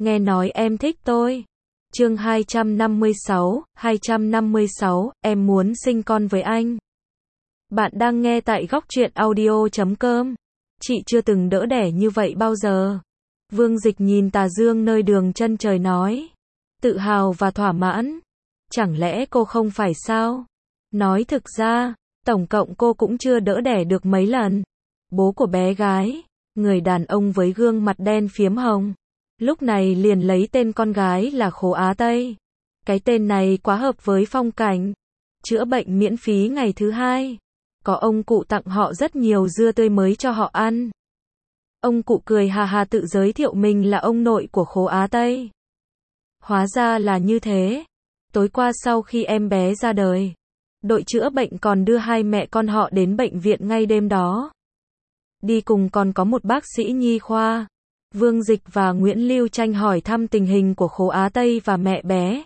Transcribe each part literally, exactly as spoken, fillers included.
nghe nói em thích tôi. Chương hai trăm năm mươi sáu, hai trăm năm mươi sáu, em muốn sinh con với anh. Bạn đang nghe tại góc truyện audio chấm com. Chị chưa từng đỡ đẻ như vậy bao giờ. Vương Dịch nhìn Tà Dương nơi đường chân trời nói. Tự hào và thỏa mãn. Chẳng lẽ cô không phải sao? Nói thực ra, tổng cộng cô cũng chưa đỡ đẻ được mấy lần. Bố của bé gái, người đàn ông với gương mặt đen phiếm hồng, lúc này liền lấy tên con gái là Khố Á Tây. Cái tên này quá hợp với phong cảnh. Chữa bệnh miễn phí ngày thứ hai. Có ông cụ tặng họ rất nhiều dưa tươi mới cho họ ăn. Ông cụ cười hà hà tự giới thiệu mình là ông nội của Khố Á Tây. Hóa ra là như thế. Tối qua sau khi em bé ra đời, đội chữa bệnh còn đưa hai mẹ con họ đến bệnh viện ngay đêm đó. Đi cùng còn có một bác sĩ nhi khoa. Vương Dịch và Nguyễn Lưu Tranh hỏi thăm tình hình của Khố Á Tây và mẹ bé.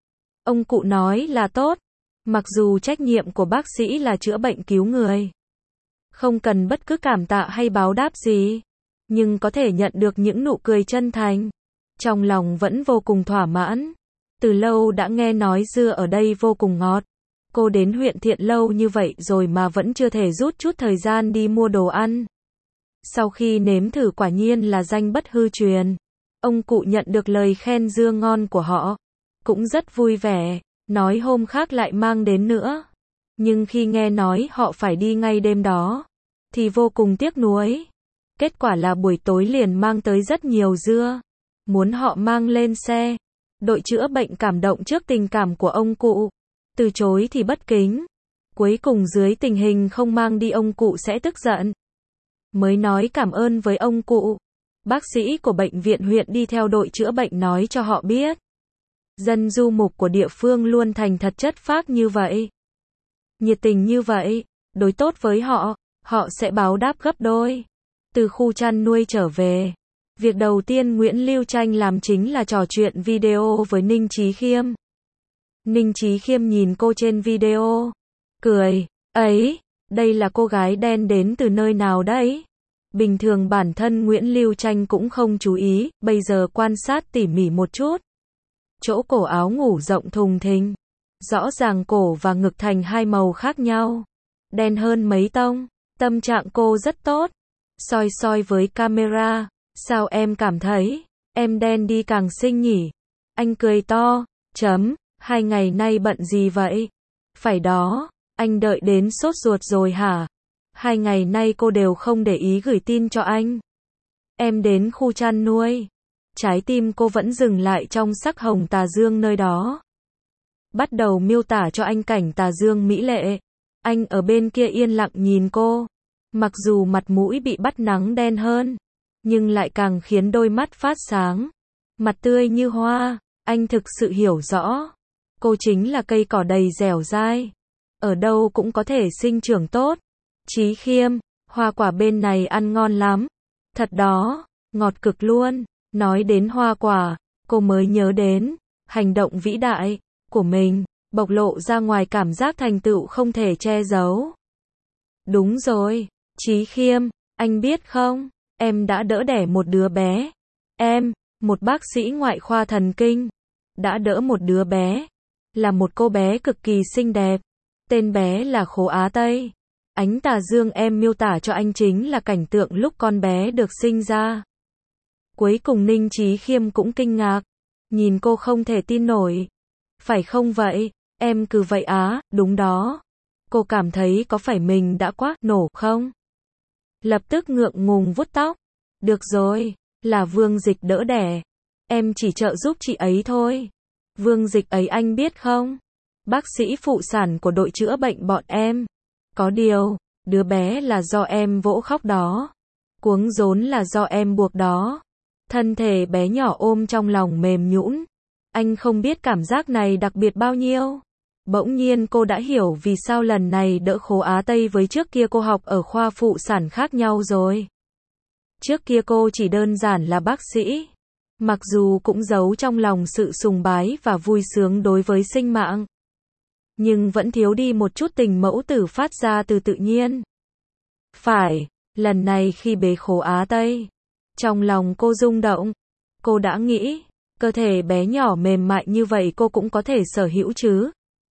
Ông cụ nói là tốt. Mặc dù trách nhiệm của bác sĩ là chữa bệnh cứu người, không cần bất cứ cảm tạ hay báo đáp gì, nhưng có thể nhận được những nụ cười chân thành, trong lòng vẫn vô cùng thỏa mãn. Từ lâu đã nghe nói dưa ở đây vô cùng ngọt. Cô đến huyện Thiện lâu như vậy rồi mà vẫn chưa thể rút chút thời gian đi mua đồ ăn. Sau khi nếm thử quả nhiên là danh bất hư truyền. Ông cụ nhận được lời khen dưa ngon của họ, cũng rất vui vẻ, nói hôm khác lại mang đến nữa. Nhưng khi nghe nói họ phải đi ngay đêm đó, thì vô cùng tiếc nuối. Kết quả là buổi tối liền mang tới rất nhiều dưa, muốn họ mang lên xe. Đội chữa bệnh cảm động trước tình cảm của ông cụ, từ chối thì bất kính. Cuối cùng dưới tình hình không mang đi ông cụ sẽ tức giận, mới nói cảm ơn với ông cụ. Bác sĩ của bệnh viện huyện đi theo đội chữa bệnh nói cho họ biết, dân du mục của địa phương luôn thành thật chất phác như vậy, nhiệt tình như vậy, đối tốt với họ, họ sẽ báo đáp gấp đôi. Từ khu chăn nuôi trở về, việc đầu tiên Nguyễn Lưu Tranh làm chính là trò chuyện video với Ninh Chí Khiêm. Ninh Chí Khiêm nhìn cô trên video, cười, ấy, đây là cô gái đen đến từ nơi nào đấy? Bình thường bản thân Nguyễn Lưu Tranh cũng không chú ý, bây giờ quan sát tỉ mỉ một chút. Chỗ cổ áo ngủ rộng thùng thình, rõ ràng cổ và ngực thành hai màu khác nhau, đen hơn mấy tông. Tâm trạng cô rất tốt. Soi soi với camera, sao em cảm thấy em đen đi càng xinh nhỉ? Anh cười to, chấm, hai ngày nay bận gì vậy? Phải đó, anh đợi đến sốt ruột rồi hả? Hai ngày nay cô đều không để ý gửi tin cho anh. Em đến khu chăn nuôi, trái tim cô vẫn dừng lại trong sắc hồng Tà Dương nơi đó. Bắt đầu miêu tả cho anh cảnh Tà Dương mỹ lệ. Anh ở bên kia yên lặng nhìn cô. Mặc dù mặt mũi bị bắt nắng đen hơn, nhưng lại càng khiến đôi mắt phát sáng. Mặt tươi như hoa, anh thực sự hiểu rõ. Cô chính là cây cỏ đầy dẻo dai, ở đâu cũng có thể sinh trưởng tốt. Chí Khiêm, hoa quả bên này ăn ngon lắm. Thật đó, ngọt cực luôn. Nói đến hoa quả, cô mới nhớ đến hành động vĩ đại của mình, bộc lộ ra ngoài cảm giác thành tựu không thể che giấu. Đúng rồi, Chí Khiêm, anh biết không, em đã đỡ đẻ một đứa bé. Em, một bác sĩ ngoại khoa thần kinh, đã đỡ một đứa bé, là một cô bé cực kỳ xinh đẹp. Tên bé là Khố Á Tây. Ánh tà dương em miêu tả cho anh chính là cảnh tượng lúc con bé được sinh ra. Cuối cùng Ninh Chí Khiêm cũng kinh ngạc, nhìn cô không thể tin nổi. Phải không vậy, em cứ vậy á, đúng đó. Cô cảm thấy có phải mình đã quá nổ không? Lập tức ngượng ngùng vuốt tóc. Được rồi, là Vương Dịch đỡ đẻ. Em chỉ trợ giúp chị ấy thôi. Vương Dịch ấy anh biết không? Bác sĩ phụ sản của đội chữa bệnh bọn em. Có điều, đứa bé là do em vỗ khóc đó. Cuống rốn là do em buộc đó. Thân thể bé nhỏ ôm trong lòng mềm nhũn. Anh không biết cảm giác này đặc biệt bao nhiêu. Bỗng nhiên cô đã hiểu vì sao lần này đỡ Khố Á Tây với trước kia cô học ở khoa phụ sản khác nhau rồi. Trước kia cô chỉ đơn giản là bác sĩ, mặc dù cũng giấu trong lòng sự sùng bái và vui sướng đối với sinh mạng, nhưng vẫn thiếu đi một chút tình mẫu tử phát ra từ tự nhiên. Phải, lần này khi bế Khố Á Tây, trong lòng cô rung động, Cô đã nghĩ, cơ thể bé nhỏ mềm mại như vậy cô cũng có thể sở hữu chứ.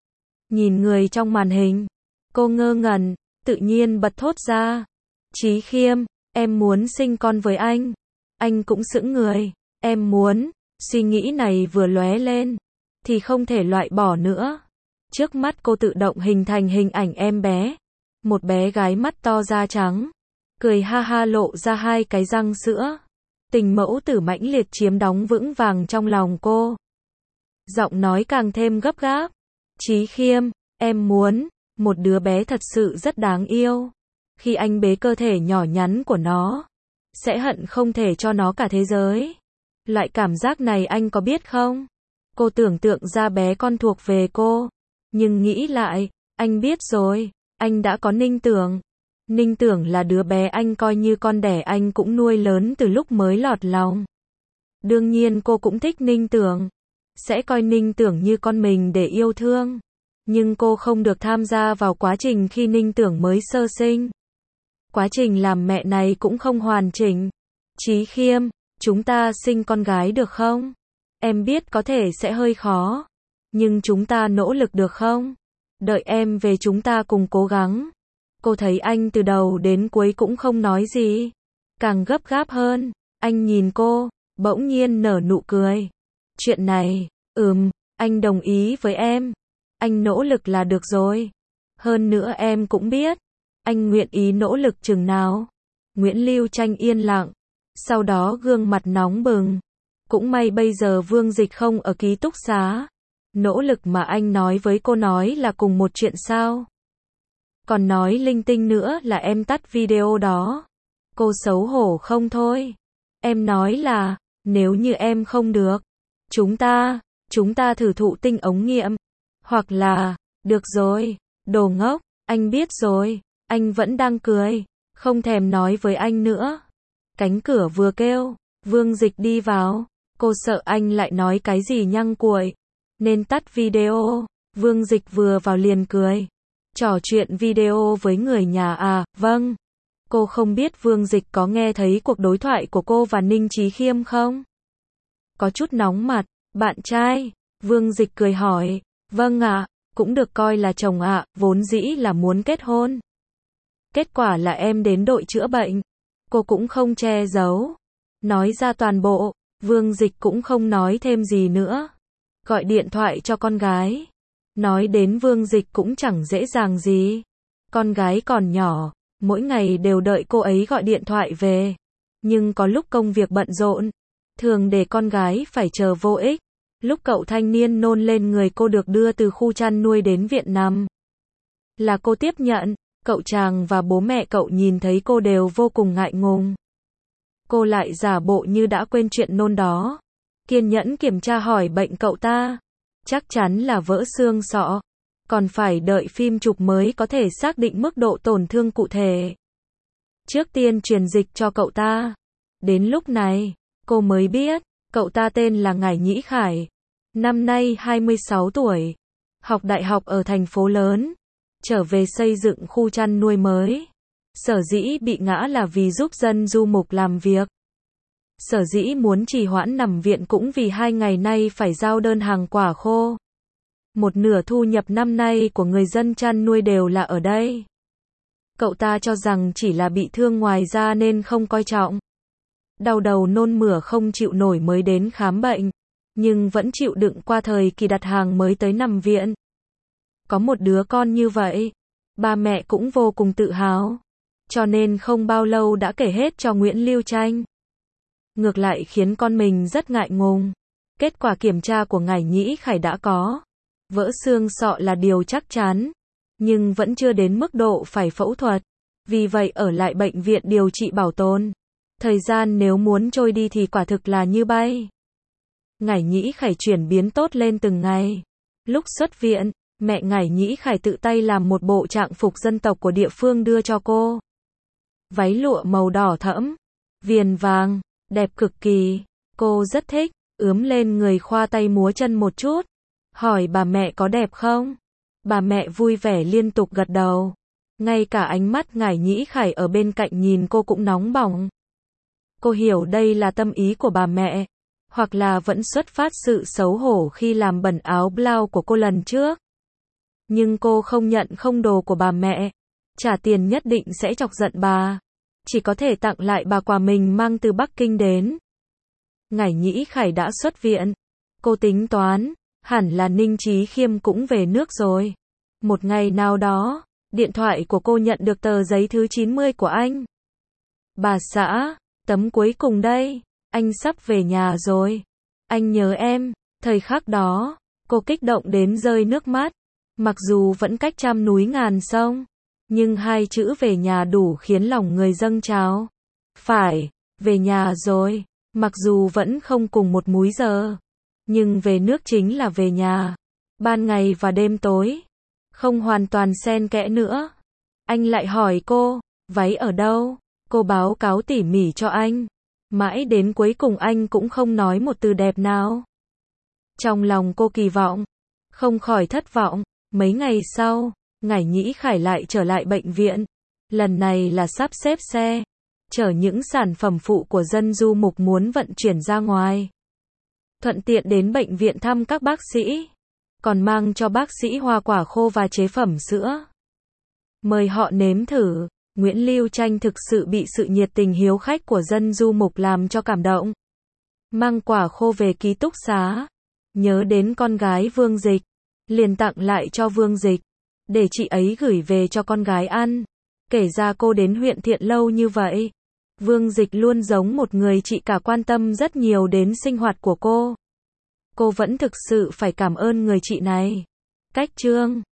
Nhìn người trong màn hình, cô ngơ ngẩn, tự nhiên bật thốt ra. Chí Khiêm, em muốn sinh con với anh. Anh cũng sững người, em muốn, suy nghĩ này vừa lóe lên, thì không thể loại bỏ nữa. Trước mắt cô tự động hình thành hình ảnh em bé. Một bé gái mắt to da trắng, cười ha ha lộ ra hai cái răng sữa. Tình mẫu tử mãnh liệt chiếm đóng vững vàng trong lòng cô. Giọng nói càng thêm gấp gáp. Chí Khiêm, em muốn, một đứa bé thật sự rất đáng yêu. Khi anh bế cơ thể nhỏ nhắn của nó, sẽ hận không thể cho nó cả thế giới. Loại cảm giác này anh có biết không? Cô tưởng tượng ra bé con thuộc về cô. Nhưng nghĩ lại, anh biết rồi, anh đã có Ninh Tưởng. Ninh Tưởng là đứa bé anh coi như con đẻ anh cũng nuôi lớn từ lúc mới lọt lòng. Đương nhiên cô cũng thích Ninh Tưởng. Sẽ coi Ninh Tưởng như con mình để yêu thương. Nhưng cô không được tham gia vào quá trình khi Ninh Tưởng mới sơ sinh. Quá trình làm mẹ này cũng không hoàn chỉnh. Chí Khiêm, chúng ta sinh con gái được không? Em biết có thể sẽ hơi khó. Nhưng chúng ta nỗ lực được không? Đợi em về chúng ta cùng cố gắng. Cô thấy anh từ đầu đến cuối cũng không nói gì. Càng gấp gáp hơn, anh nhìn cô, bỗng nhiên nở nụ cười. Chuyện này, ừm, anh đồng ý với em. Anh nỗ lực là được rồi. Hơn nữa em cũng biết, anh nguyện ý nỗ lực chừng nào. Nguyễn Lưu Tranh yên lặng, sau đó gương mặt nóng bừng. Cũng may bây giờ Vương Dịch không ở ký túc xá. Nỗ lực mà anh nói với cô nói là cùng một chuyện sao? Còn nói linh tinh nữa là em tắt video đó. Cô xấu hổ không thôi. Em nói là, nếu như em không được, chúng ta, chúng ta thử thụ tinh ống nghiệm. Hoặc là, được rồi, đồ ngốc, anh biết rồi, anh vẫn đang cười, không thèm nói với anh nữa. Cánh cửa vừa kêu, Vương Dịch đi vào, cô sợ anh lại nói cái gì nhăng cuội, nên tắt video. Vương Dịch vừa vào liền cười. Trò chuyện video với người nhà à, vâng. Cô không biết Vương Dịch có nghe thấy cuộc đối thoại của cô và Ninh Chí Khiêm không? Có chút nóng mặt, bạn trai, Vương Dịch cười hỏi, vâng ạ, cũng được coi là chồng ạ, vốn dĩ là muốn kết hôn. Kết quả là em đến đội chữa bệnh. Cô cũng không che giấu. Nói ra toàn bộ, Vương Dịch cũng không nói thêm gì nữa. Gọi điện thoại cho con gái. Nói đến Vương Dịch cũng chẳng dễ dàng gì. Con gái còn nhỏ, mỗi ngày đều đợi cô ấy gọi điện thoại về. Nhưng có lúc công việc bận rộn, thường để con gái phải chờ vô ích. Lúc cậu thanh niên nôn lên người cô được đưa từ khu chăn nuôi đến viện nằm, là cô tiếp nhận. Cậu chàng và bố mẹ cậu nhìn thấy cô đều vô cùng ngại ngùng. Cô lại giả bộ như đã quên chuyện nôn đó. Kiên nhẫn kiểm tra hỏi bệnh cậu ta. Chắc chắn là vỡ xương sọ. Còn phải đợi phim chụp mới có thể xác định mức độ tổn thương cụ thể. Trước tiên truyền dịch cho cậu ta. Đến lúc này, cô mới biết, cậu ta tên là Ngải Nhĩ Khải. Năm nay hai mươi sáu tuổi. Học đại học ở thành phố lớn. Trở về xây dựng khu chăn nuôi mới. Sở dĩ bị ngã là vì giúp dân du mục làm việc. Sở dĩ muốn trì hoãn nằm viện cũng vì hai ngày nay phải giao đơn hàng quả khô. Một nửa thu nhập năm nay của người dân chăn nuôi đều là ở đây. Cậu ta cho rằng chỉ là bị thương ngoài da nên không coi trọng. Đau đầu nôn mửa không chịu nổi mới đến khám bệnh. Nhưng vẫn chịu đựng qua thời kỳ đặt hàng mới tới nằm viện. Có một đứa con như vậy, ba mẹ cũng vô cùng tự hào. Cho nên không bao lâu đã kể hết cho Nguyễn Lưu Tranh. Ngược lại khiến con mình rất ngại ngùng. Kết quả kiểm tra của Ngải Nhĩ Khải đã có. Vỡ xương sọ là điều chắc chắn. Nhưng vẫn chưa đến mức độ phải phẫu thuật. Vì vậy ở lại bệnh viện điều trị bảo tồn. Thời gian nếu muốn trôi đi thì quả thực là như bay. Ngải Nhĩ Khải chuyển biến tốt lên từng ngày. Lúc xuất viện, mẹ Ngải Nhĩ Khải tự tay làm một bộ trạng phục dân tộc của địa phương đưa cho cô. Váy lụa màu đỏ thẫm, viền vàng, đẹp cực kỳ. Cô rất thích, ướm lên người khoa tay múa chân một chút. Hỏi bà mẹ có đẹp không? Bà mẹ vui vẻ liên tục gật đầu. Ngay cả ánh mắt Ngải Nhĩ Khải ở bên cạnh nhìn cô cũng nóng bỏng. Cô hiểu đây là tâm ý của bà mẹ. hoặc là vẫn xuất phát sự xấu hổ khi làm bẩn áo blau của cô lần trước. Nhưng cô không nhận không đồ của bà mẹ, trả tiền nhất định sẽ chọc giận bà, chỉ có thể tặng lại bà quà mình mang từ Bắc Kinh đến. Ngải Nhĩ Khải đã xuất viện, cô tính toán, hẳn là Ninh Chí Khiêm cũng về nước rồi. Một ngày nào đó, điện thoại của cô nhận được tờ giấy thứ chín mươi của anh. Bà xã, tấm cuối cùng đây, anh sắp về nhà rồi. Anh nhớ em. Thời khắc đó, cô kích động đến rơi nước mắt. Mặc dù vẫn cách trăm núi ngàn sông, nhưng hai chữ về nhà đủ khiến lòng người dâng trào. Phải, về nhà rồi, mặc dù vẫn không cùng một múi giờ, nhưng về nước chính là về nhà. Ban ngày và đêm tối, không hoàn toàn xen kẽ nữa. Anh lại hỏi cô, váy ở đâu? Cô báo cáo tỉ mỉ cho anh. Mãi đến cuối cùng anh cũng không nói một từ đẹp nào. Trong lòng cô kỳ vọng, không khỏi thất vọng. Mấy ngày sau, Ngải Nhĩ Khải lại trở lại bệnh viện. Lần này là sắp xếp xe, chở những sản phẩm phụ của dân du mục muốn vận chuyển ra ngoài. Thuận tiện đến bệnh viện thăm các bác sĩ, còn mang cho bác sĩ hoa quả khô và chế phẩm sữa. Mời họ nếm thử. Nguyễn Lưu Tranh thực sự bị sự nhiệt tình hiếu khách của dân du mục làm cho cảm động. Mang quả khô về ký túc xá, nhớ đến con gái Vương Dịch, liền tặng lại cho Vương Dịch, để chị ấy gửi về cho con gái ăn. Kể ra cô đến huyện Thiện lâu như vậy, Vương Dịch luôn giống một người chị cả quan tâm rất nhiều đến sinh hoạt của cô. Cô vẫn thực sự phải cảm ơn người chị này. Cách chương